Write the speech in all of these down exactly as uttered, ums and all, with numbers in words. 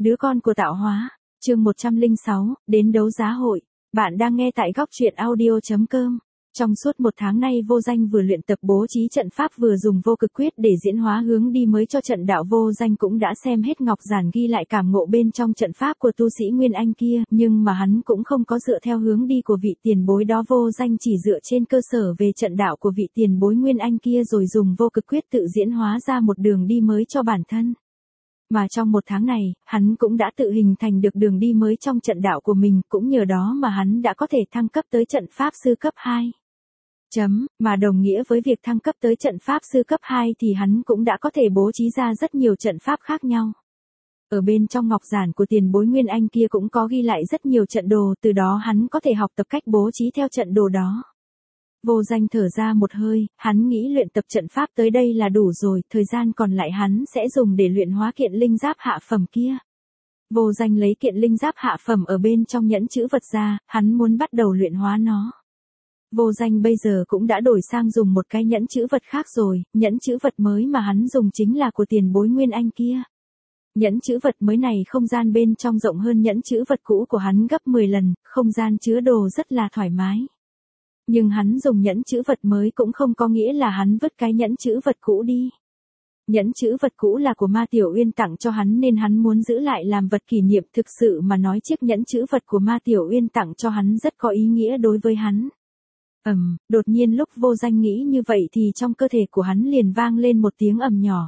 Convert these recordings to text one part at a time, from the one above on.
Đứa con của tạo hóa, chương một trăm lẻ sáu, đến đấu giá hội. Bạn đang nghe tại góc truyện audio chấm com. Trong suốt một tháng nay Vô Danh vừa luyện tập bố trí trận pháp vừa dùng vô cực quyết để diễn hóa hướng đi mới cho trận đạo. Vô Danh cũng đã xem hết ngọc giản ghi lại cảm ngộ bên trong trận pháp của tu sĩ Nguyên Anh kia, nhưng mà hắn cũng không có dựa theo hướng đi của vị tiền bối đó. Vô Danh chỉ dựa trên cơ sở về trận đạo của vị tiền bối Nguyên Anh kia rồi dùng vô cực quyết tự diễn hóa ra một đường đi mới cho bản thân. Mà trong một tháng này, hắn cũng đã tự hình thành được đường đi mới trong trận đạo của mình, cũng nhờ đó mà hắn đã có thể thăng cấp tới trận pháp sư cấp hai. Chấm, mà đồng nghĩa với việc thăng cấp tới trận pháp sư cấp hai thì hắn cũng đã có thể bố trí ra rất nhiều trận pháp khác nhau. Ở bên trong ngọc giản của tiền bối Nguyên Anh kia cũng có ghi lại rất nhiều trận đồ, từ đó hắn có thể học tập cách bố trí theo trận đồ đó. Vô Danh thở ra một hơi, hắn nghĩ luyện tập trận pháp tới đây là đủ rồi, thời gian còn lại hắn sẽ dùng để luyện hóa kiện linh giáp hạ phẩm kia. Vô Danh lấy kiện linh giáp hạ phẩm ở bên trong nhẫn chữ vật ra, hắn muốn bắt đầu luyện hóa nó. Vô Danh bây giờ cũng đã đổi sang dùng một cái nhẫn chữ vật khác rồi, nhẫn chữ vật mới mà hắn dùng chính là của tiền bối Nguyên Anh kia. Nhẫn chữ vật mới này không gian bên trong rộng hơn nhẫn chữ vật cũ của hắn gấp mười lần, không gian chứa đồ rất là thoải mái. Nhưng hắn dùng nhẫn chữ vật mới cũng không có nghĩa là hắn vứt cái nhẫn chữ vật cũ đi. Nhẫn chữ vật cũ là của Ma Tiểu Uyên tặng cho hắn nên hắn muốn giữ lại làm vật kỷ niệm. Thực sự mà nói, chiếc nhẫn chữ vật của Ma Tiểu Uyên tặng cho hắn rất có ý nghĩa đối với hắn. Ầm, um, đột nhiên lúc Vô Danh nghĩ như vậy thì trong cơ thể của hắn liền vang lên một tiếng ầm nhỏ.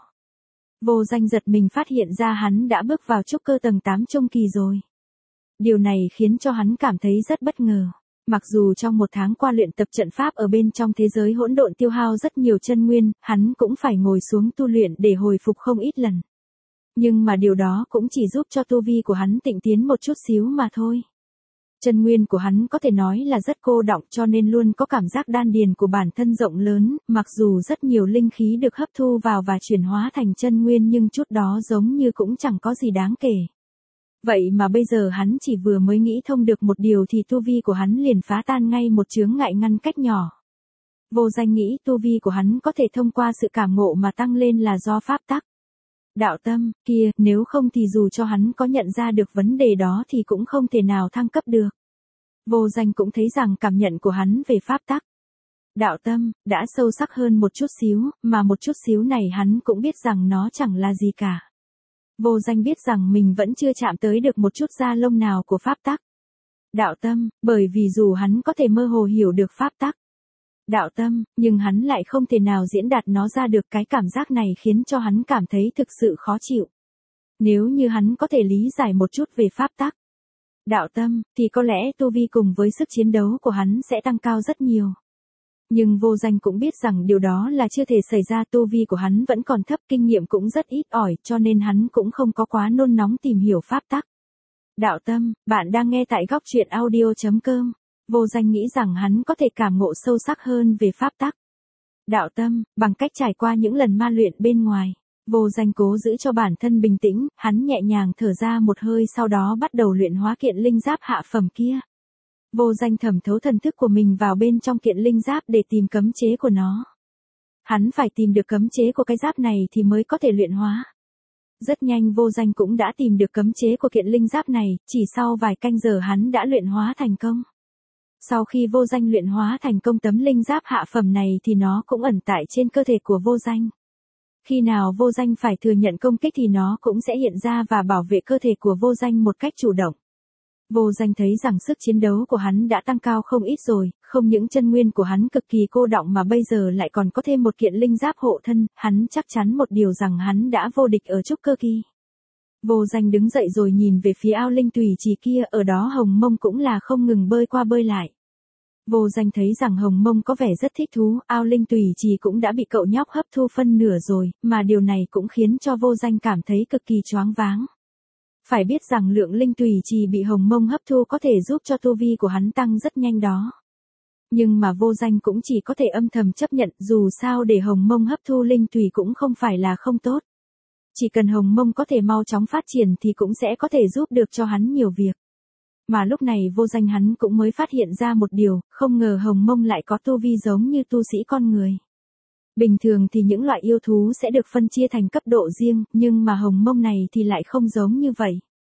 Vô Danh giật mình phát hiện ra hắn đã bước vào trúc cơ tầng tám trung kỳ rồi. Điều này khiến cho hắn cảm thấy rất bất ngờ. Mặc dù trong một tháng qua luyện tập trận pháp ở bên trong thế giới hỗn độn tiêu hao rất nhiều chân nguyên, hắn cũng phải ngồi xuống tu luyện để hồi phục không ít lần. Nhưng mà điều đó cũng chỉ giúp cho tu vi của hắn tịnh tiến một chút xíu mà thôi. Chân nguyên của hắn có thể nói là rất cô đọng cho nên luôn có cảm giác đan điền của bản thân rộng lớn, mặc dù rất nhiều linh khí được hấp thu vào và chuyển hóa thành chân nguyên nhưng chút đó giống như cũng chẳng có gì đáng kể. Vậy mà bây giờ hắn chỉ vừa mới nghĩ thông được một điều thì tu vi của hắn liền phá tan ngay một chướng ngại ngăn cách nhỏ. Vô Danh nghĩ tu vi của hắn có thể thông qua sự cảm ngộ mà tăng lên là do pháp tắc. Đạo tâm, kia, nếu không thì dù cho hắn có nhận ra được vấn đề đó thì cũng không thể nào thăng cấp được. Vô Danh cũng thấy rằng cảm nhận của hắn về pháp tắc. Đạo tâm, đã sâu sắc hơn một chút xíu, mà một chút xíu này hắn cũng biết rằng nó chẳng là gì cả. Vô Danh biết rằng mình vẫn chưa chạm tới được một chút da lông nào của pháp tắc. Đạo tâm, bởi vì dù hắn có thể mơ hồ hiểu được pháp tắc. Đạo tâm, nhưng hắn lại không thể nào diễn đạt nó ra được. Cái cảm giác này khiến cho hắn cảm thấy thực sự khó chịu. Nếu như hắn có thể lý giải một chút về pháp tắc. Đạo tâm, thì có lẽ tu vi cùng với sức chiến đấu của hắn sẽ tăng cao rất nhiều. Nhưng Vô Danh cũng biết rằng điều đó là chưa thể xảy ra, tu vi của hắn vẫn còn thấp, kinh nghiệm cũng rất ít ỏi, cho nên hắn cũng không có quá nôn nóng tìm hiểu pháp tắc. Đạo tâm, bạn đang nghe tại góc truyện audio chấm com. Vô Danh nghĩ rằng hắn có thể cảm ngộ sâu sắc hơn về pháp tắc. Đạo tâm, bằng cách trải qua những lần ma luyện bên ngoài. Vô Danh cố giữ cho bản thân bình tĩnh, hắn nhẹ nhàng thở ra một hơi sau đó bắt đầu luyện hóa kiện linh giáp hạ phẩm kia. Vô Danh thẩm thấu thần thức của mình vào bên trong kiện linh giáp để tìm cấm chế của nó. Hắn phải tìm được cấm chế của cái giáp này thì mới có thể luyện hóa. Rất nhanh Vô Danh cũng đã tìm được cấm chế của kiện linh giáp này, chỉ sau vài canh giờ hắn đã luyện hóa thành công. Sau khi Vô Danh luyện hóa thành công tấm linh giáp hạ phẩm này thì nó cũng ẩn tại trên cơ thể của Vô Danh. Khi nào Vô Danh phải thừa nhận công kích thì nó cũng sẽ hiện ra và bảo vệ cơ thể của Vô Danh một cách chủ động. Vô Danh thấy rằng sức chiến đấu của hắn đã tăng cao không ít rồi, không những chân nguyên của hắn cực kỳ cô đọng mà bây giờ lại còn có thêm một kiện linh giáp hộ thân, hắn chắc chắn một điều rằng hắn đã vô địch ở trúc cơ kỳ. Vô Danh đứng dậy rồi nhìn về phía ao linh tùy trì kia, ở đó Hồng Mông cũng là không ngừng bơi qua bơi lại. Vô Danh thấy rằng Hồng Mông có vẻ rất thích thú, ao linh tùy trì cũng đã bị cậu nhóc hấp thu phân nửa rồi, mà điều này cũng khiến cho Vô Danh cảm thấy cực kỳ choáng váng. Phải biết rằng lượng linh tùy trì bị Hồng Mông hấp thu có thể giúp cho tu vi của hắn tăng rất nhanh đó. Nhưng mà Vô Danh cũng chỉ có thể âm thầm chấp nhận, dù sao để Hồng Mông hấp thu linh tùy cũng không phải là không tốt. Chỉ cần Hồng Mông có thể mau chóng phát triển thì cũng sẽ có thể giúp được cho hắn nhiều việc. Mà lúc này Vô Danh hắn cũng mới phát hiện ra một điều, không ngờ Hồng Mông lại có tu vi giống như tu sĩ con người. Bình thường thì những loại yêu thú sẽ được phân chia thành cấp độ riêng, nhưng mà Hồng Mông này thì lại không giống như vậy.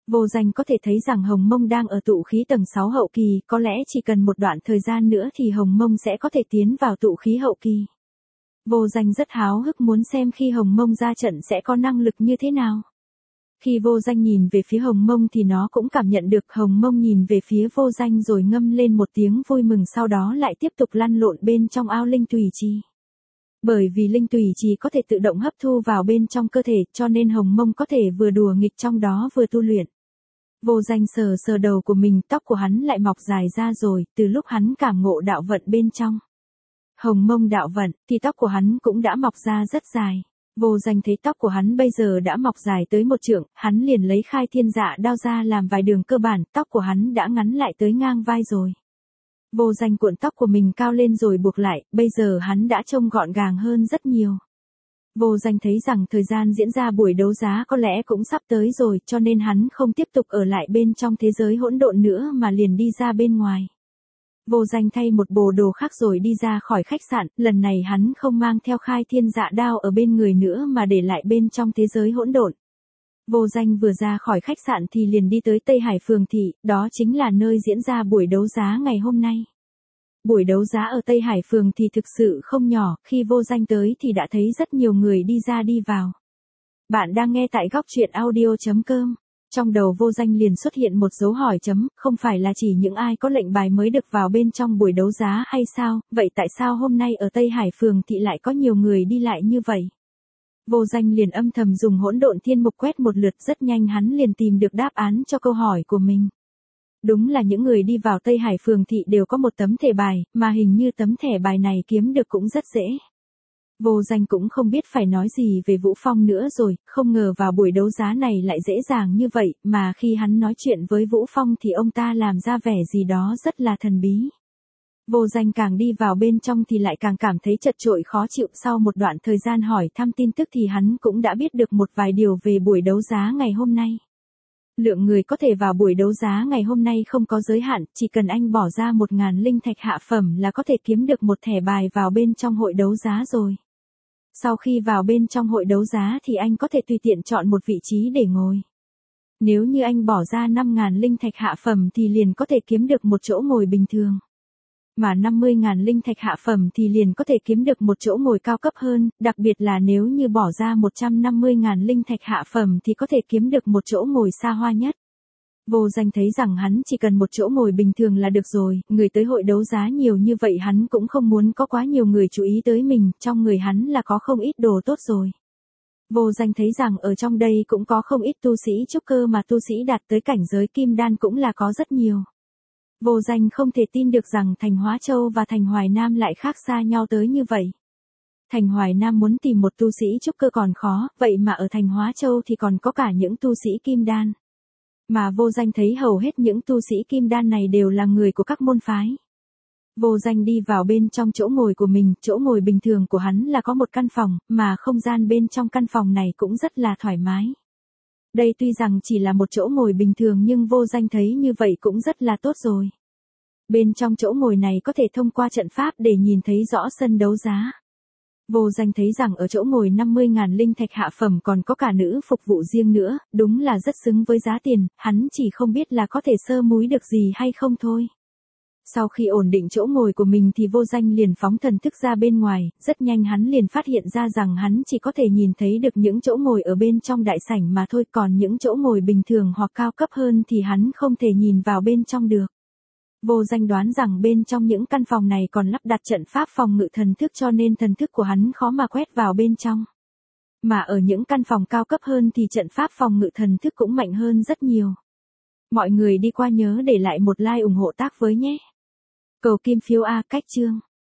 Vô Danh có thể thấy rằng Hồng Mông đang ở tụ khí tầng sáu hậu kỳ, có lẽ chỉ cần một đoạn thời gian nữa thì Hồng Mông sẽ có thể tiến vào tụ khí hậu kỳ. Vô Danh rất háo hức muốn xem khi Hồng Mông ra trận sẽ có năng lực như thế nào. Khi Vô Danh nhìn về phía Hồng Mông thì nó cũng cảm nhận được Hồng Mông nhìn về phía Vô Danh rồi ngâm lên một tiếng vui mừng, sau đó lại tiếp tục lăn lộn bên trong ao linh tùy trì. Bởi vì linh tùy trì có thể tự động hấp thu vào bên trong cơ thể, cho nên Hồng Mông có thể vừa đùa nghịch trong đó vừa tu luyện. Vô Danh sờ sờ đầu của mình, tóc của hắn lại mọc dài ra rồi, từ lúc hắn cảm ngộ đạo vận bên trong Hồng Mông đạo vận, thì tóc của hắn cũng đã mọc ra rất dài. Vô Danh thấy tóc của hắn bây giờ đã mọc dài tới một trượng, hắn liền lấy khai thiên dạ đao ra làm vài đường cơ bản, tóc của hắn đã ngắn lại tới ngang vai rồi. Vô Danh cuộn tóc của mình cao lên rồi buộc lại, bây giờ hắn đã trông gọn gàng hơn rất nhiều. Vô Danh thấy rằng thời gian diễn ra buổi đấu giá có lẽ cũng sắp tới rồi, cho nên hắn không tiếp tục ở lại bên trong thế giới hỗn độn nữa mà liền đi ra bên ngoài. Vô Danh thay một bộ đồ khác rồi đi ra khỏi khách sạn, lần này hắn không mang theo khai thiên dạ đao ở bên người nữa mà để lại bên trong thế giới hỗn độn. Vô Danh vừa ra khỏi khách sạn thì liền đi tới Tây Hải Phường Thị, đó chính là nơi diễn ra buổi đấu giá ngày hôm nay. Buổi đấu giá ở Tây Hải Phường thì thực sự không nhỏ, khi Vô Danh tới thì đã thấy rất nhiều người đi ra đi vào. Bạn đang nghe tại góc truyện audio chấm com. Trong đầu Vô Danh liền xuất hiện một dấu hỏi chấm, không phải là chỉ những ai có lệnh bài mới được vào bên trong buổi đấu giá hay sao, vậy tại sao hôm nay ở Tây Hải Phường Thị lại có nhiều người đi lại như vậy? Vô Danh liền âm thầm dùng hỗn độn thiên mục quét một lượt, rất nhanh hắn liền tìm được đáp án cho câu hỏi của mình. Đúng là những người đi vào Tây Hải Phường Thị đều có một tấm thẻ bài, mà hình như tấm thẻ bài này kiếm được cũng rất dễ. Vô Danh cũng không biết phải nói gì về Vũ Phong nữa rồi, không ngờ vào buổi đấu giá này lại dễ dàng như vậy, mà khi hắn nói chuyện với Vũ Phong thì ông ta làm ra vẻ gì đó rất là thần bí. Vô Danh càng đi vào bên trong thì lại càng cảm thấy chật chội khó chịu, sau một đoạn thời gian hỏi thăm tin tức thì hắn cũng đã biết được một vài điều về buổi đấu giá ngày hôm nay. Lượng người có thể vào buổi đấu giá ngày hôm nay không có giới hạn, chỉ cần anh bỏ ra một ngàn linh thạch hạ phẩm là có thể kiếm được một thẻ bài vào bên trong hội đấu giá rồi. Sau khi vào bên trong hội đấu giá thì anh có thể tùy tiện chọn một vị trí để ngồi. Nếu như anh bỏ ra năm ngàn linh thạch hạ phẩm thì liền có thể kiếm được một chỗ ngồi bình thường. Mà năm mươi ngàn linh thạch hạ phẩm thì liền có thể kiếm được một chỗ ngồi cao cấp hơn, đặc biệt là nếu như bỏ ra một trăm năm mươi ngàn linh thạch hạ phẩm thì có thể kiếm được một chỗ ngồi xa hoa nhất. Vô Danh thấy rằng hắn chỉ cần một chỗ ngồi bình thường là được rồi, người tới hội đấu giá nhiều như vậy hắn cũng không muốn có quá nhiều người chú ý tới mình, trong người hắn là có không ít đồ tốt rồi. Vô Danh thấy rằng ở trong đây cũng có không ít tu sĩ trúc cơ, mà tu sĩ đạt tới cảnh giới kim đan cũng là có rất nhiều. Vô Danh không thể tin được rằng Thành Hóa Châu và Thành Hoài Nam lại khác xa nhau tới như vậy. Thành Hoài Nam muốn tìm một tu sĩ trúc cơ còn khó, vậy mà ở Thành Hóa Châu thì còn có cả những tu sĩ kim đan. Mà Vô Danh thấy hầu hết những tu sĩ kim đan này đều là người của các môn phái. Vô Danh đi vào bên trong chỗ ngồi của mình, chỗ ngồi bình thường của hắn là có một căn phòng, mà không gian bên trong căn phòng này cũng rất là thoải mái. Đây tuy rằng chỉ là một chỗ ngồi bình thường nhưng Vô Danh thấy như vậy cũng rất là tốt rồi. Bên trong chỗ ngồi này có thể thông qua trận pháp để nhìn thấy rõ sân đấu giá. Vô Danh thấy rằng ở chỗ ngồi năm mươi ngàn linh thạch hạ phẩm còn có cả nữ phục vụ riêng nữa, đúng là rất xứng với giá tiền, hắn chỉ không biết là có thể sơ múi được gì hay không thôi. Sau khi ổn định chỗ ngồi của mình thì Vô Danh liền phóng thần thức ra bên ngoài, rất nhanh hắn liền phát hiện ra rằng hắn chỉ có thể nhìn thấy được những chỗ ngồi ở bên trong đại sảnh mà thôi, còn những chỗ ngồi bình thường hoặc cao cấp hơn thì hắn không thể nhìn vào bên trong được. Vô Danh đoán rằng bên trong những căn phòng này còn lắp đặt trận pháp phòng ngự thần thức, cho nên thần thức của hắn khó mà quét vào bên trong. Mà ở những căn phòng cao cấp hơn thì trận pháp phòng ngự thần thức cũng mạnh hơn rất nhiều. Mọi người đi qua nhớ để lại một like ủng hộ tác với nhé. Cầu kim phiếu A cách chương.